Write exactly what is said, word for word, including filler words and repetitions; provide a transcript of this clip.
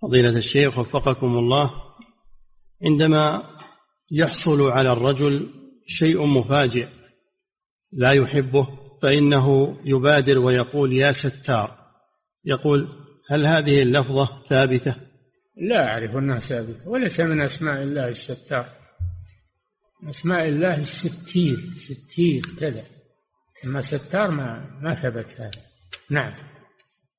فضيلة الشيخ وفقكم الله، عندما يحصل على الرجل شيء مفاجئ لا يحبه فإنه يبادر ويقول يا ستار، يقول هل هذه اللفظة ثابتة؟ لا أعرف أنها ثابتة، وليس من أسماء الله الستار، أسماء الله الستير، ستير كذا، أما ستار ما ما ثبت هذا. نعم.